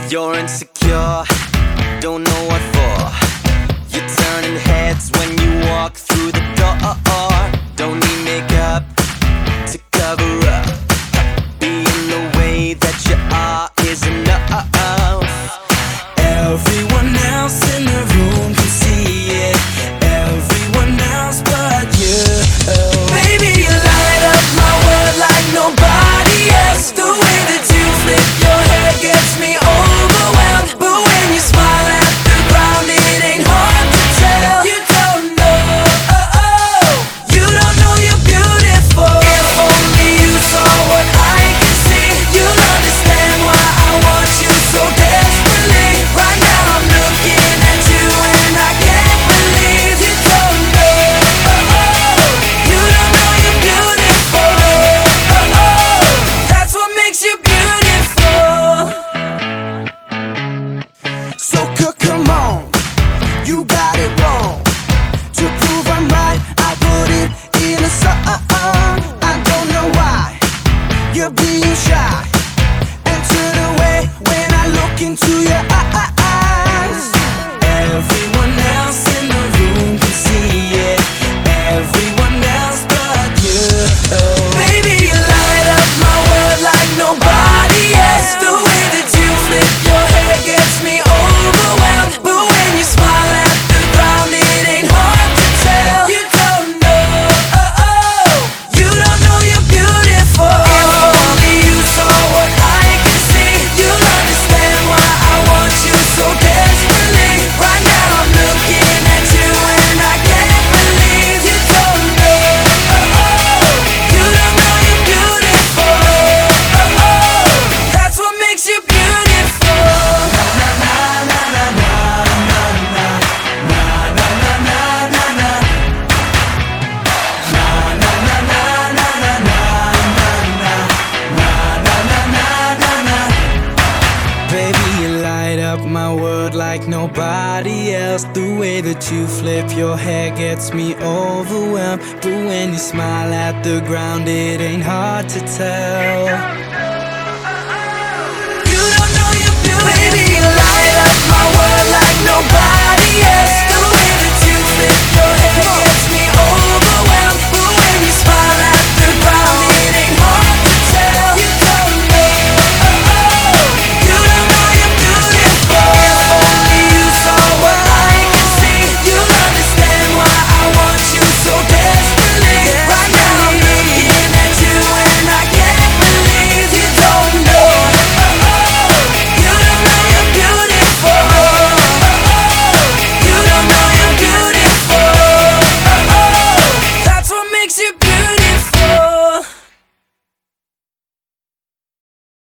You're insecure, don't know what for. You're turning heads when you walk through the door. Don't need makeup to cover up. Being the way that you are is enough. Everyone else in the room can see it. Everyone else but you. Baby, you light up my world like nobody else. The way that you flip your hair gets me overwhelmed. But when you smile at the ground, it ain't hard to tell. You don't know, you don't know you're beautiful. If only you saw what I can see, you'll understand why I want you so desperately. Right now I'm looking at you and I can't believe you don't know, you don't know you're beautiful. That's what makes you beautiful. So come on, you got it wrong. To prove I'm right, I put it in a song. I don't know why you're being shy and turn away when I look into your eyes. Everyone else in the room can see it. Everyone else but you. Baby, you light up my world like nobody else. The way that you flip your hair gets me overwhelmed. But when you smile at the ground, it ain't hard to tell. You don't know, you don't know you're beautiful. If only you saw what I can see, you'll understand why I want you so desperately. Right now I'm looking at you and I can't believe you don't know, you don't know you're beautiful. That's what makes you beautiful. Baby, you light up my world like nobody else. The way that you flip your hair gets me overwhelmed. But when you smile at the ground, it ain't hard to tell. You don't know you're beautiful. Baby, you light up my world like nobody else. The way that you flip your hair gets